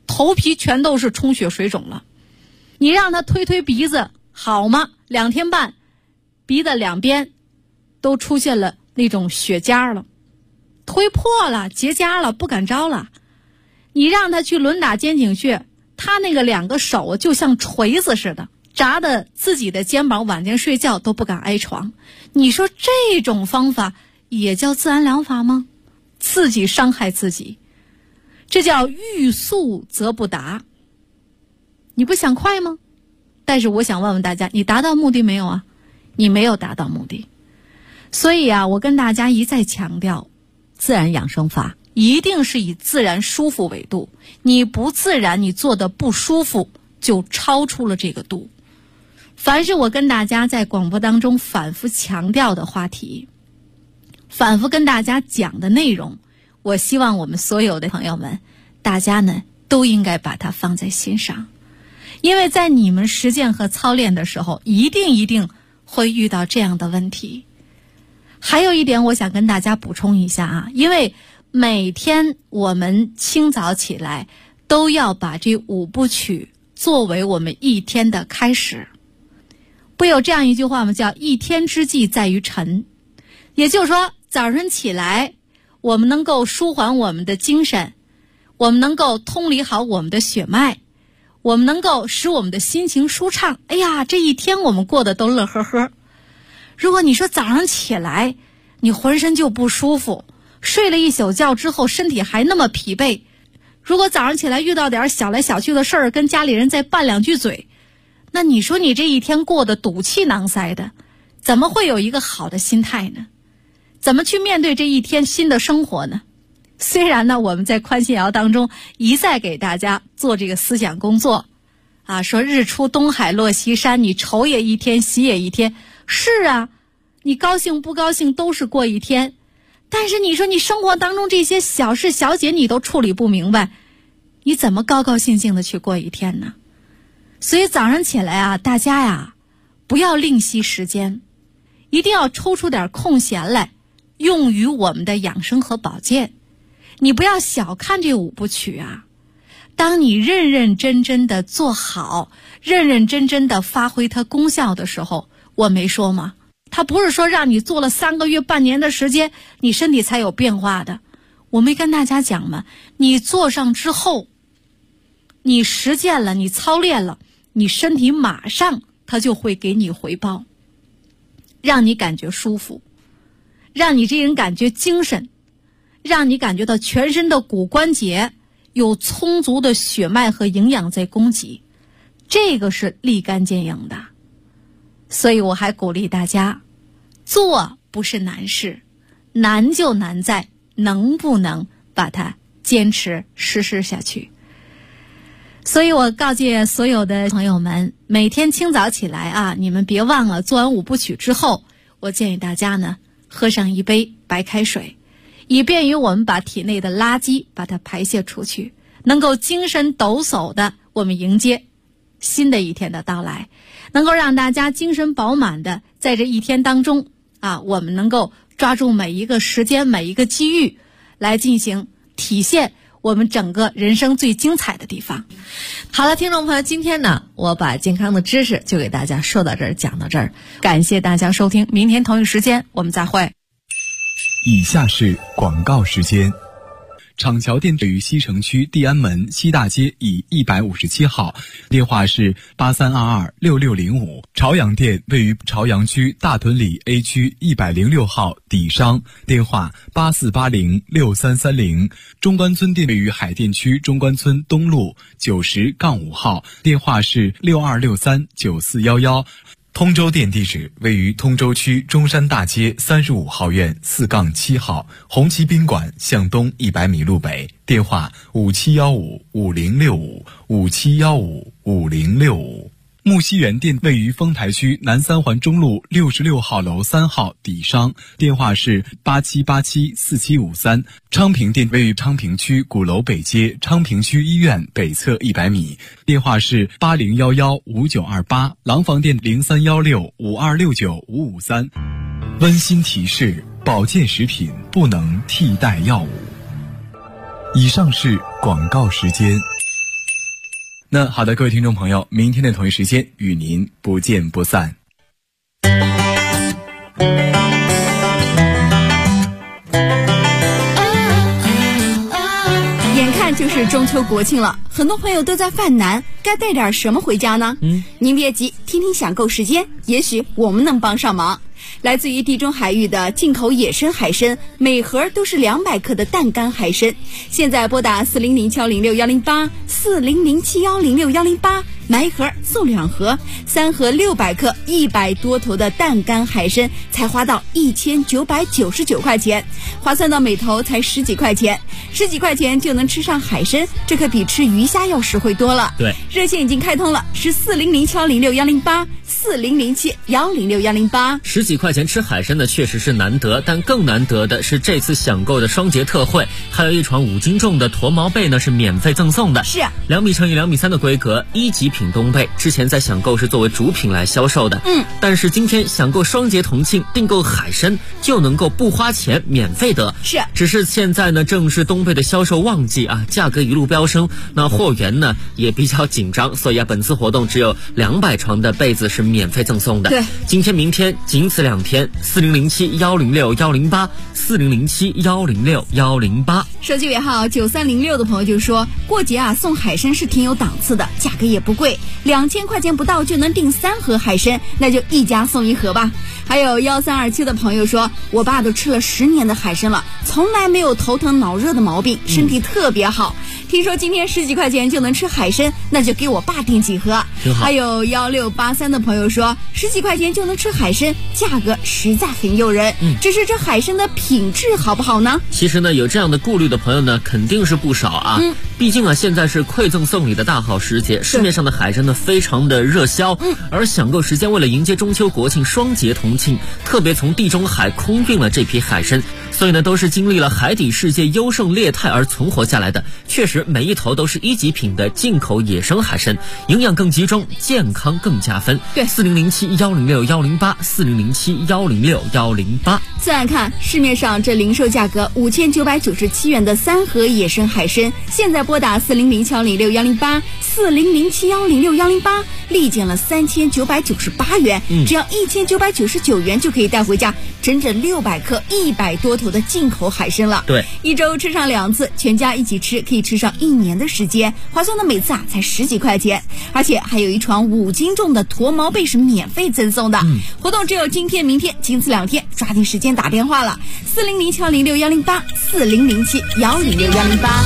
头皮全都是充血水肿了。你让他推鼻子好吗？2天半，鼻子两边都出现了那种血痂了，推破了，结痂了，不敢招了。你让他去轮打肩颈穴，他那个2个手就像锤子似的，扎的自己的肩膀，晚间睡觉都不敢挨床。你说这种方法也叫自然疗法吗？自己伤害自己，这叫欲速则不达。你不想快吗？但是我想问问大家，你达到目的没有啊？你没有达到目的。所以啊，我跟大家一再强调，自然养生法一定是以自然舒服为度，你不自然，你做的不舒服，就超出了这个度。凡是我跟大家在广播当中反复强调的话题，反复跟大家讲的内容，我希望我们所有的朋友们，大家呢都应该把它放在心上。因为在你们实践和操练的时候，一定会遇到这样的问题。还有一点我想跟大家补充一下啊，因为每天我们清早起来都要把这5部曲作为我们一天的开始。不有这样一句话吗？叫一天之计在于晨。也就是说，早上起来我们能够舒缓我们的精神，我们能够通理好我们的血脉，我们能够使我们的心情舒畅。哎呀，这一天我们过得都乐呵呵。如果你说早上起来你浑身就不舒服，睡了一宿觉之后身体还那么疲惫，如果早上起来遇到点小来小去的事儿，跟家里人再拌2句嘴，那你说你这一天过得赌气囊塞的，怎么会有一个好的心态呢？怎么去面对这一天新的生活呢？虽然呢，我们在宽心谣当中一再给大家做这个思想工作啊，说日出东海落西山，你愁也一天，喜也一天。是啊，你高兴不高兴都是过一天，但是你说你生活当中这些小事小节你都处理不明白，你怎么高高兴兴的去过一天呢？所以早上起来啊，大家呀不要吝惜时间，一定要抽出点空闲来用于我们的养生和保健。你不要小看这5部曲啊，当你认认真真的做好，认认真真的发挥它功效的时候，我没说吗？它不是说让你做了3个月半年的时间你身体才有变化的。我没跟大家讲吗？你做上之后，你实践了，你操练了，你身体马上它就会给你回报，让你感觉舒服，让你这人感觉精神，让你感觉到全身的骨关节有充足的血脉和营养在供给，这个是立竿见影的。所以我还鼓励大家，做不是难事，难就难在能不能把它坚持实施下去。所以我告诫所有的朋友们，每天清早起来啊，你们别忘了做完5部曲之后，我建议大家呢喝上一杯白开水，以便于我们把体内的垃圾把它排泄出去，能够精神抖擞的我们迎接新的一天的到来，能够让大家精神饱满的在这一天当中啊，我们能够抓住每一个时间每一个机遇来进行体现我们整个人生最精彩的地方。好了，听众朋友，今天呢我把健康的知识就给大家说到这儿，讲到这儿，感谢大家收听，明天同一时间我们再会。 以下是广告时间。厂桥店位于西城区地安门西大街以157号，电话是83226605。朝阳店位于朝阳区大屯里 A 区106号底商，电话84806330。中关村店位于海淀区中关村东路90-5号，电话是62639411。通州店地址位于通州区中山大街35号院4-7号，红旗宾馆向东100米路北，电话57155065，57155065。木樨园店位于丰台区南三环中路66号楼3号底商，电话是87874753。昌平店位于昌平区鼓楼北街昌平区医院北侧100米，电话是80115928。廊坊店031652695553。温馨提示：保健食品不能替代药物。以上是广告时间。 那好的，各位听众朋友，明天的同一时间与您不见不散。 眼看就是中秋国庆了，很多朋友都在犯难，该带点什么回家呢？您别急，听听享购时间，也许我们能帮上忙。来自于地中海域的进口野生海参，每盒都是200克的淡干海参。现在拨打400-706-108 400-710-108，买一盒送2盒，3盒600克100多头的淡干海参才花到1999块钱，划算到每头才10几块钱，10几块钱就能吃上海参，这可比吃鱼虾要实惠多了。 对， 热线已经开通了，是400-706-108 400-710-108。 10几块钱吃海参的确实是难得，但更难得的是这次享购的双节特惠，还有一床5斤重的驼毛被呢是免费赠送的。 是啊 ，2米乘以2米3的规格，1级品冬被，之前在享购是作为主品来销售的。但是今天享购双节同庆，订购海参就能够不花钱免费得。 是， 只是现在呢正是冬被的销售旺季啊，价格一路飙升，那货源呢也比较紧张，所以本次活动只有200床的被子是免费赠送的。 对， 今天明天仅此2天，4007-106-108 4007-106-108。 手机尾号9306的朋友就说，过节啊送海参是挺有档次的，价格也不贵，2000块钱不到就能订3盒海参，那就一家送1盒吧。还有1327的朋友说，我爸都吃了10年的海参了，从来没有头疼脑热的毛病，身体特别好。听说今天10几块钱就能吃海参，那就给我爸订几盒。还有1683的朋友说，10几块钱就能吃海参，价格实在很诱人。只是这海参的品质好不好呢？ 其实呢，有这样的顾虑的朋友呢，肯定是不少啊。毕竟啊，现在是馈赠送礼的大好时节，市面上的海参呢非常的热销。而享购时间为了迎接中秋国庆双节同庆，特别从地中海空运了这批海参，所以呢都是经历了海底世界优胜劣汰而存活下来的。确实每一头都是1级品的进口野生海参，营养更集中，健康更加分。 对 ，4007-106-108 4007-106-108。 再来看市面上这零售价格5997元的3盒野生海参，现在拨打400-706-108 400-710-108，立减了3998元，只要1999元就可以带回家整整600克100多头的进口海参了。 对， 一周吃上2次，全家一起吃可以吃上1年的时间，划算的每次啊才10几块钱，而且还有一床5斤重的驼毛被是免费赠送的。活动只有今天明天，仅此2天，抓紧时间打电话了，400-706-108 400-710-108。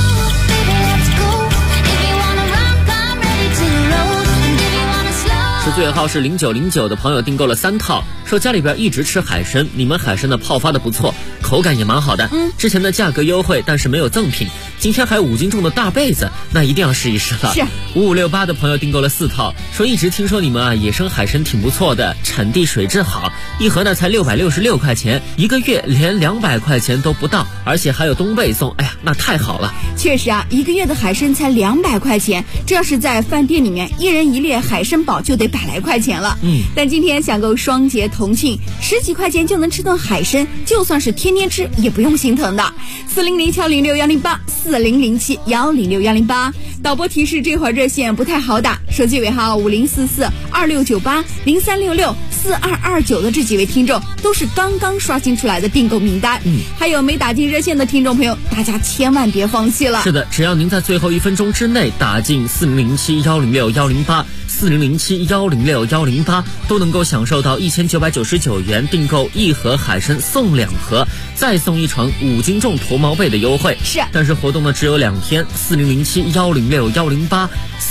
手机尾号是0909的朋友订购了3套，说家里边一直吃海参，你们海参的泡发的不错，口感也蛮好的。之前的价格优惠，但是没有赠品，今天还有5斤重的大被子，那一定要试一试了。 是 5568的朋友订购了4套，说一直听说你们啊野生海参挺不错的，产地水质好，一盒呢才666块钱，1个月连200块钱都不到，而且还有冬被送，哎呀，那太好了。 确实啊，1个月的海参才200块钱，这要是在饭店里面，1人1列海参堡就得100来块钱了。但今天享购双节同庆，10几块钱就能吃顿海参，就算是天天吃也不用心疼的。400-706-108 400-710-108。导播提示，这会儿热线不太好打，手机尾号5044-2698 0366-4229的这几位听众都是刚刚刷新出来的订购名单。还有没打进热线的听众朋友，大家千万别放弃了。 是的，只要您在最后1分钟之内打进400-710-108 400-710-108，都能够享受到1999元订购1盒海参送2盒，再送一床5斤重驼毛被的优惠。 是， 但是活动呢只有2天，400-710-108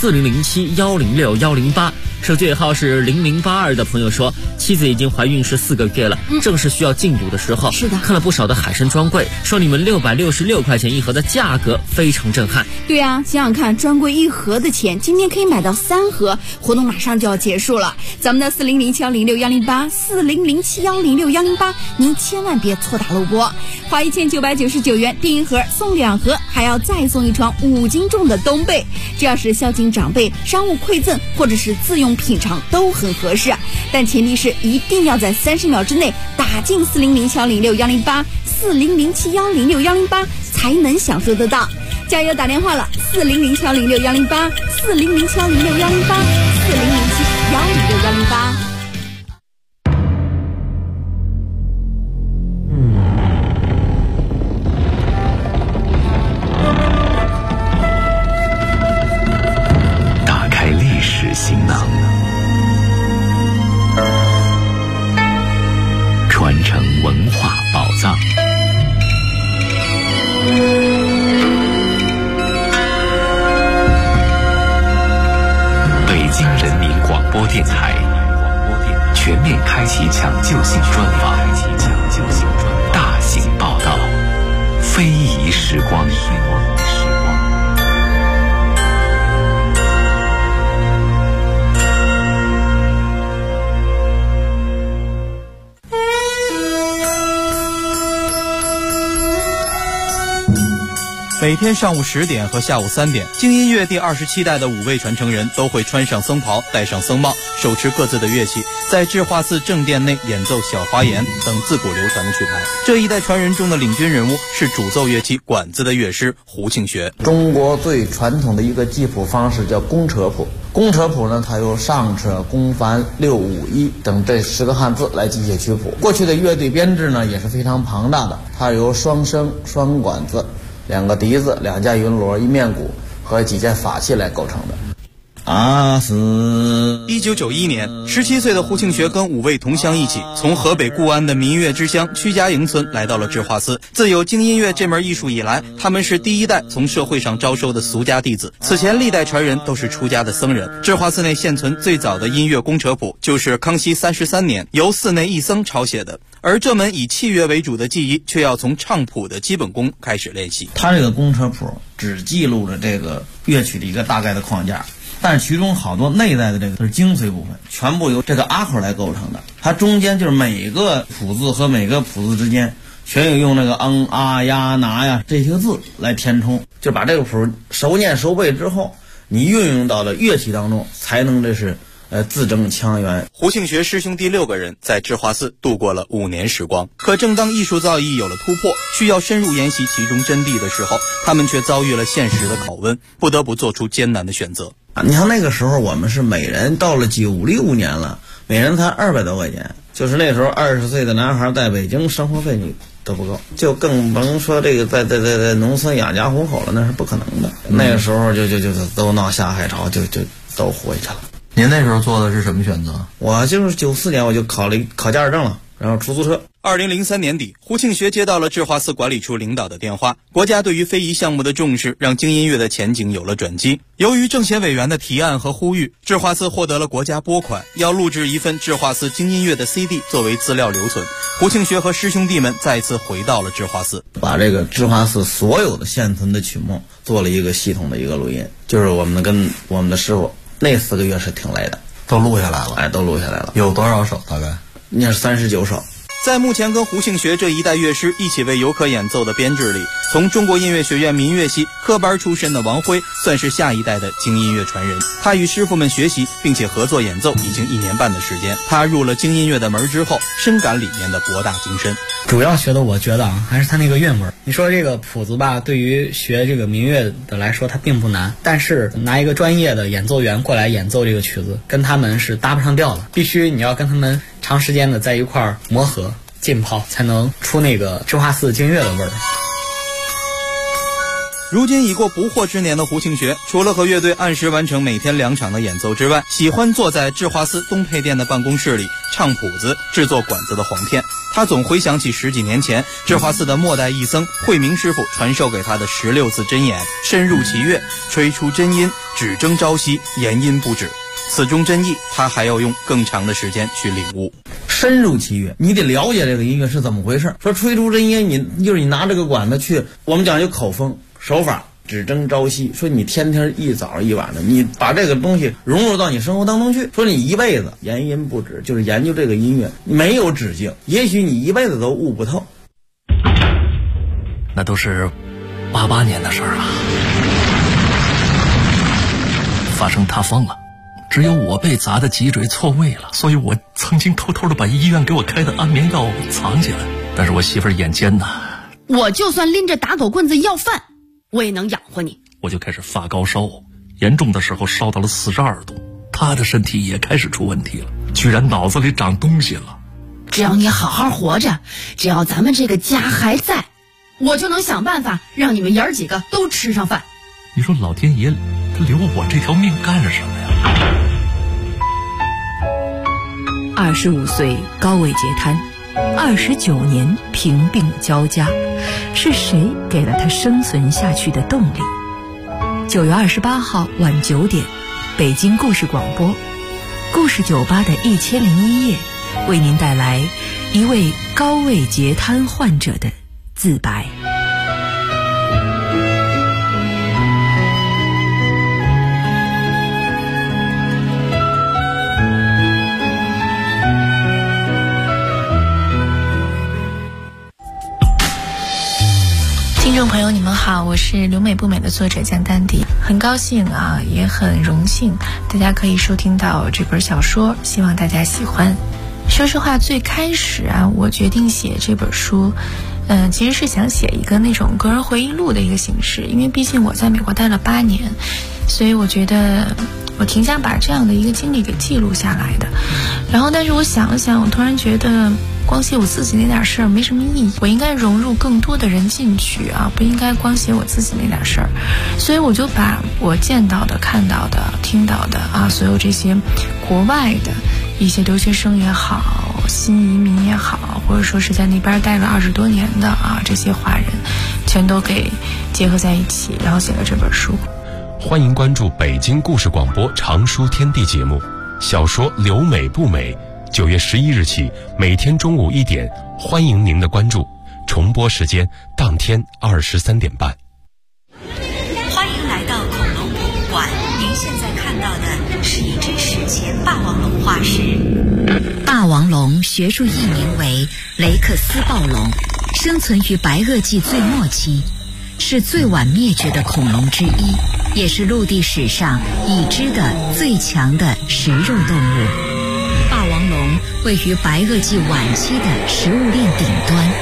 400-710-108。手机尾号是0082的朋友说，妻子已经怀孕14个月了，正是需要进补的时候。 是的， 看了不少的海参专柜，说你们666块钱1盒的价格非常震撼。 对啊，想想看，专柜1盒的钱，今天可以买到3盒，活动马上就要结束了。咱们的400-710-108 400-710-108，您千万别错打漏拨，花1999元订1盒送2盒，还要再送一床5斤重的冬被，这要是孝敬长辈、商务馈赠或者是自用品尝都很合适，但前提是一定要在30秒之内打进400-710-108 400-710-108才能享受得到。 加油打电话了，400-06-108，400-06-108，4007106-108。 打开历史行囊，传承文化宝藏。北京人民广播电台全面开启抢救性专访，大型报道，非遗时光。 每天上午10点和下午3点，京音乐第27代的5位传承人都会穿上僧袍，戴上僧帽，手持各自的乐器，在智化寺正殿内演奏小花言等自古流传的曲牌。这一代传人中的领军人物是主奏乐器管子的乐师胡庆学。 中国最传统的一个记谱方式叫公车谱。公车谱呢，它由上车、公繁、六五一等这10个汉字来记写曲谱。过去的乐队编制呢也是非常庞大的，它由双笙、双管子、2个笛子、2架云锣、1面鼓和几件法器来构成的。 1991年，17岁的胡庆学跟5位同乡一起，从河北固安的民乐之乡曲家营村来到了智化寺。自有京音乐这门艺术以来，他们是第一代从社会上招收的俗家弟子。此前历代传人都是出家的僧人。智化寺内现存最早的音乐公车谱，就是康熙33年由寺内一僧抄写的。而这门以器乐为主的技艺，却要从唱谱的基本功开始练习。 它这个公车谱只记录了这个乐曲的一个大概的框架，但是其中好多内在的这个是精髓部分，全部由这个阿口来构成的。它中间就是每个谱字和每个谱字之间全有用那个啊呀拿呀这些字来填充，就把这个谱熟念熟背之后，你运用到了乐器当中，才能这是字正腔圆。 胡庆学师兄弟6个人在智化寺度过了5年时光。可正当艺术造诣有了突破，需要深入研习其中真谛的时候，他们却遭遇了现实的拷问，不得不做出艰难的选择。 你看那个时候我们是每人到了96年了，每人才200多块钱，就是那时候20岁的男孩在北京生活费你都不够，就更甭说这个在农村养家糊口了，那是不可能的。那个时候就都闹下海潮，就都回去了。 您那时候做的是什么选择？ 我就是94年我就考驾驶证了，然后出租车。 2003年底，胡庆学接到了智化寺管理处领导的电话，国家对于非遗项目的重视让京音乐的前景有了转机。由于政协委员的提案和呼吁，智化寺获得了国家拨款，要录制一份智化寺京音乐的 CD 作为资料留存。胡庆学和师兄弟们再次回到了智化寺， 把这个智化寺所有的现存的曲目做了一个系统的一个录音，就是我们跟我们的师傅那4个月是挺累的， 都录下来了。 都录下来了。 有多少首？大概那是39首。 在目前跟胡庆学这一代乐师一起为游客演奏的编制里，从中国音乐学院民乐系科班出身的王辉算是下一代的京音乐传人。他与师傅们学习并且合作演奏已经1年半的时间。他入了京音乐的门之后，深感里面的博大精深。 主要学的我觉得还是他那个韵味。你说这个谱子吧，对于学这个民乐的来说它并不难，但是拿一个专业的演奏员过来演奏这个曲子，跟他们是搭不上调的。必须你要跟他们长时间的在一块儿磨合浸泡，才能出那个智化寺京乐的味儿。 如今已过不惑之年的胡庆学，除了和乐队按时完成每天2场的演奏之外，喜欢坐在智化寺东配殿的办公室里唱谱子、制作管子的簧片。他总回想起10几年前智化寺的末代义僧慧明师傅传授给他的16字真言：深入其乐，吹出真音，只争朝夕，言音不止。此中真意，他还要用更长的时间去领悟。 深入其乐，你得了解这个音乐是怎么回事。说吹出真音，你拿这个管子去，我们讲究口风手法，只争朝夕。说你天天一早一晚的，你把这个东西融入到你生活当中去。说你一辈子言音不止，就是研究这个音乐没有止境，也许你一辈子都悟不透。 那都是88年的事儿了，发生塌方了，只有我被砸的脊椎错位了，所以我曾经偷偷的把医院给我开的安眠药藏起来。但是我媳妇儿眼尖呐， 我就算拎着打狗棍子要饭， 我也能养活你。 我就开始发高烧，严重的时候烧到了42度。他的身体也开始出问题了，居然脑子里长东西了。 只要你好好活着，只要咱们这个家还在，我就能想办法让你们爷儿几个都吃上饭。 你说老天爷他留我这条命干什么呀 ？25岁高位截瘫，29年贫病交加，是谁给了他生存下去的动力？9月28号晚9点，北京故事广播，故事酒吧的1001夜，为您带来一位高位截瘫患者的自白。 听众朋友，你们好，我是留美不美的作者江丹迪，很高兴啊，也很荣幸，大家可以收听到这本小说，希望大家喜欢。说实话，最开始啊，我决定写这本书，其实是想写一个那种个人回忆录的一个形式，因为毕竟我在美国待了8年，所以我觉得我挺想把这样的一个经历给记录下来的。然后，但是我想了想，我突然觉得光写我自己那点事儿没什么意义，我应该融入更多的人进去啊，不应该光写我自己那点事儿。所以我就把我见到的、看到的、听到的啊，所有这些国外的一些留学生也好，新移民也好，或者说是在那边待了20多年的啊，这些华人，全都给结合在一起，然后写了这本书。 欢迎关注北京故事广播长书天地节目，小说《留美不美》，9月11日起，每天中午1点，欢迎您的关注。重播时间当天23点半。 欢迎来到恐龙博物馆，您现在看到的是一只史前霸王龙化石。霸王龙学术译名为雷克斯暴龙，生存于白垩纪最末期，是最晚灭绝的恐龙之一，也是陆地史上已知的最强的食肉动物。霸王龙位于白垩纪晚期的食物链顶端。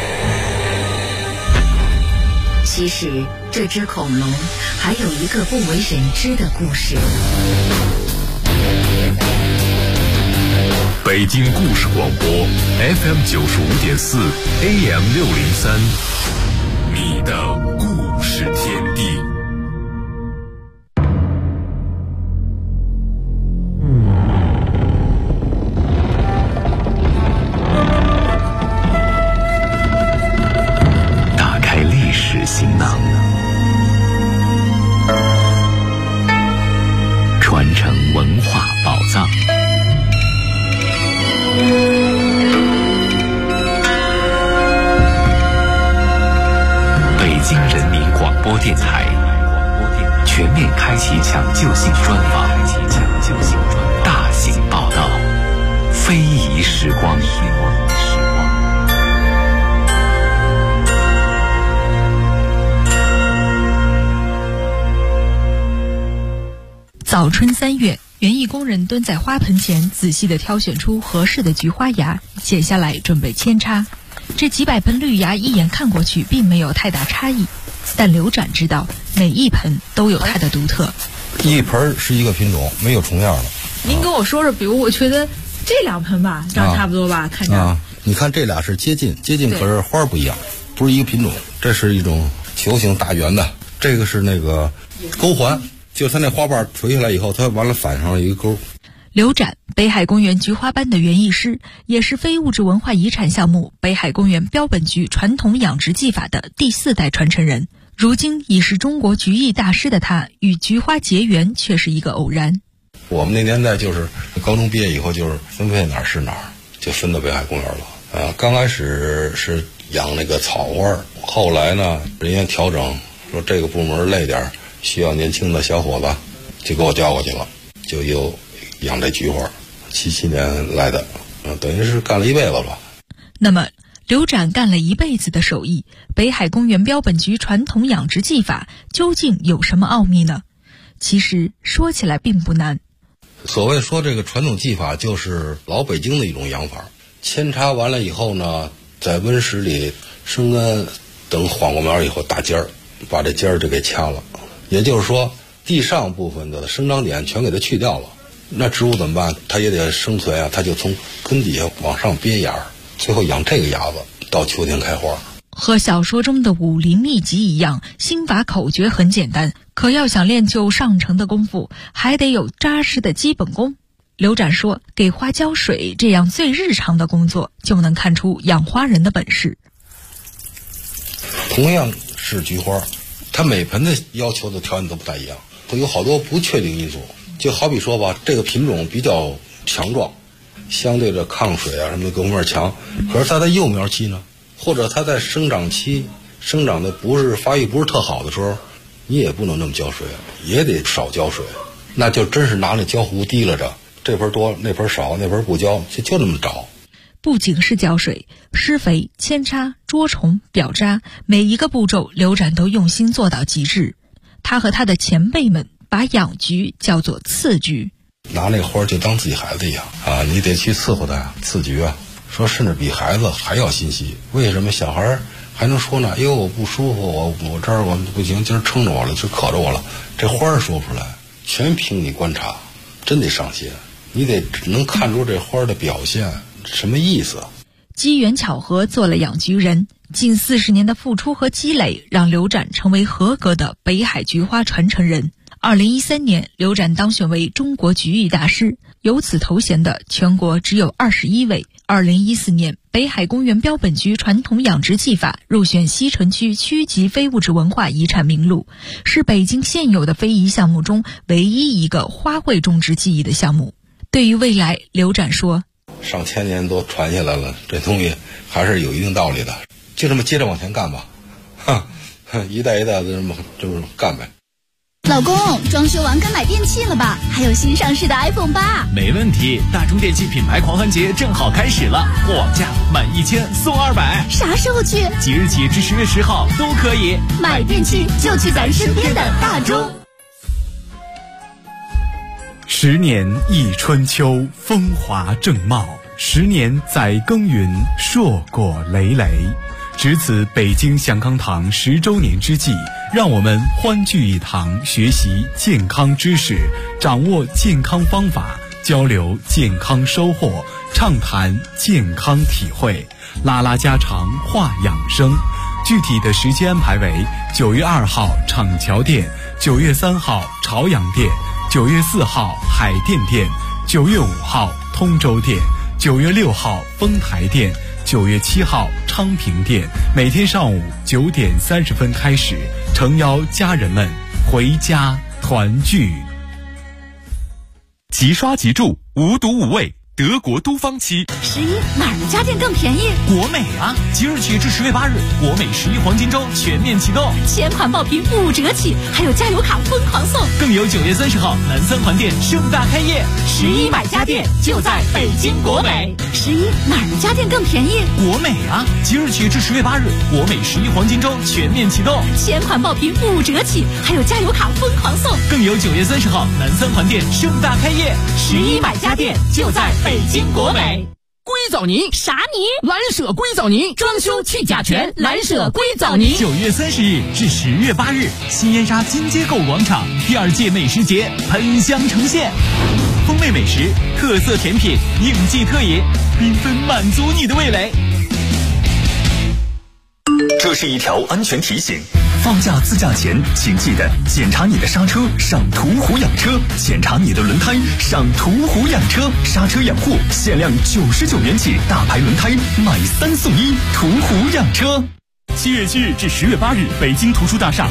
其实这只恐龙还有一个不为人知的故事。 北京故事广播 FM 95.4 AM 603，你的故事天地。 打开历史行囊，传承文化宝藏。北京人民广播电台全面开启抢救性专访，大型报道，非遗时光。 早春3月，园艺工人蹲在花盆前，仔细地挑选出合适的菊花芽，剪下来准备扦插。这几百盆绿芽一眼看过去并没有太大差异，但刘展知道每一盆都有它的独特。 一盆是一个品种，没有重样的。 您跟我说说，比如我觉得这2盆吧，长差不多吧，看着。 你看这俩是接近，可是花不一样，不是一个品种。这是一种球形大圆的，这个是那个钩环。就它那花瓣垂下来以后，它完了反上了一个钩。 刘展，北海公园菊花班的园艺师，也是非物质文化遗产项目北海公园标本菊传统养殖技法的第4代传承人。如今已是中国菊艺大师的他，与菊花结缘却是一个偶然。 我们那年代就是高中毕业以后，就是分配哪儿是哪儿，就分到北海公园了。刚开始是养那个草花，后来呢，人家调整说这个部门累点，需要年轻的小伙子，就给我调过去了，就又养这菊花。77年来的，等于是干了一辈子了。 那么刘展干了一辈子的手艺，北海公园标本菊传统养殖技法究竟有什么奥秘呢？其实说起来并不难。 所谓说这个传统技法，就是老北京的一种养法。扦插完了以后呢，在温室里生干，等缓过苗以后打尖儿， 把这尖儿就给掐了，也就是说地上部分的生长点全给它去掉了。那植物怎么办？它也得生存啊，它就从根底下往上憋芽，最后养这个芽子，到秋天开花。 和小说中的武林秘籍一样，心法口诀很简单，可要想练就上乘的功夫，还得有扎实的基本功。刘展说，给花浇水这样最日常的工作，就能看出养花人的本事。 同样是菊花，它每盆的要求的条件都不太一样，会有好多不确定因素。就好比说吧，这个品种比较强壮，相对的抗水啊什么的各方面强，可是它在幼苗期呢，或者它在生长期生长的发育不是特好的时候，你也不能那么浇水，也得少浇水，那就真是拿那浇壶提拉着，这盆多那盆少，那盆不浇，就那么找。 不仅是浇水，施肥、扦插、捉虫、表渣，每一个步骤刘展都用心做到极致。他和他的前辈们把养菊叫做刺菊， 拿那花就当自己孩子一样啊，你得去伺候它呀，刺菊啊，说甚至比孩子还要心细。为什么小孩还能说呢？我不舒服，我这儿我不行，今儿撑着我了，就渴着我了。这花儿说不出来，全凭你观察，真得上心，你得能看出这花的表现什么意思。 机缘巧合做了养菊人，近40年的付出和积累，让刘展成为合格的北海菊花传承人。2013年，刘展当选为中国菊艺大师，有此头衔的全国只有21位。2014年，北海公园标本菊传统养殖技法入选西城区区级非物质文化遗产名录，是北京现有的非遗项目中唯一一个花卉种植技艺的项目。对于未来，刘展说， 上千年都传下来了，这东西还是有一定道理的，就这么接着往前干吧，一代一代的这么干呗。 老公，装修完该买电器了吧？还有新上市的 iPhone 8。 没问题，大中电器品牌狂欢节正好开始了，货网价满1000送200。 啥时候去？ 即日起至10月10号都可以。 买电器就去咱身边的大中。 10年一春秋，风华正茂；10年载耕耘，硕果累累。值此北京祥康堂10周年之际，让我们欢聚一堂，学习健康知识，掌握健康方法，交流健康收获，畅谈健康体会，拉拉家常话养生。具体的时间安排为9月2号厂桥店，9月3号朝阳店，9月4号海淀店，9月5号通州店，9月6号丰台店，9月7号昌平店，每天上午9点30分开始，诚邀家人们回家团聚。 即刷即住，无毒无味，德国都芳漆。 11哪儿的家电更便宜？ 国美啊！即日起至10月8日，国美11黄金周全面启动， 前款爆品5折起，还有加油卡疯狂送， 更有9月30号南三环店盛大开业。 11买家电就在北京国美。11哪儿的家电更便宜？ 国美啊！即日起至10月8日，国美11黄金周全面启动， 前款爆品5折起，还有加油卡疯狂送， 更有9月30号南三环店盛大开业。 11买家电就在北京国美。 硅藻泥啥泥？ 蓝舍硅藻泥， 装修去甲醛，蓝舍硅藻泥。 9月30日至10月8日，新烟沙金街购物广场第2届美食节喷香呈现，风味美食、特色甜品、应季特饮，缤纷满足你的味蕾。 这是一条安全提醒。放假自驾前，请记得检查你的刹车，上途虎养车；检查你的轮胎，上途虎养车。刹车养护限量99元起，大牌轮胎买3送1，途虎养车。 7月7日至10月8日，北京图书大厦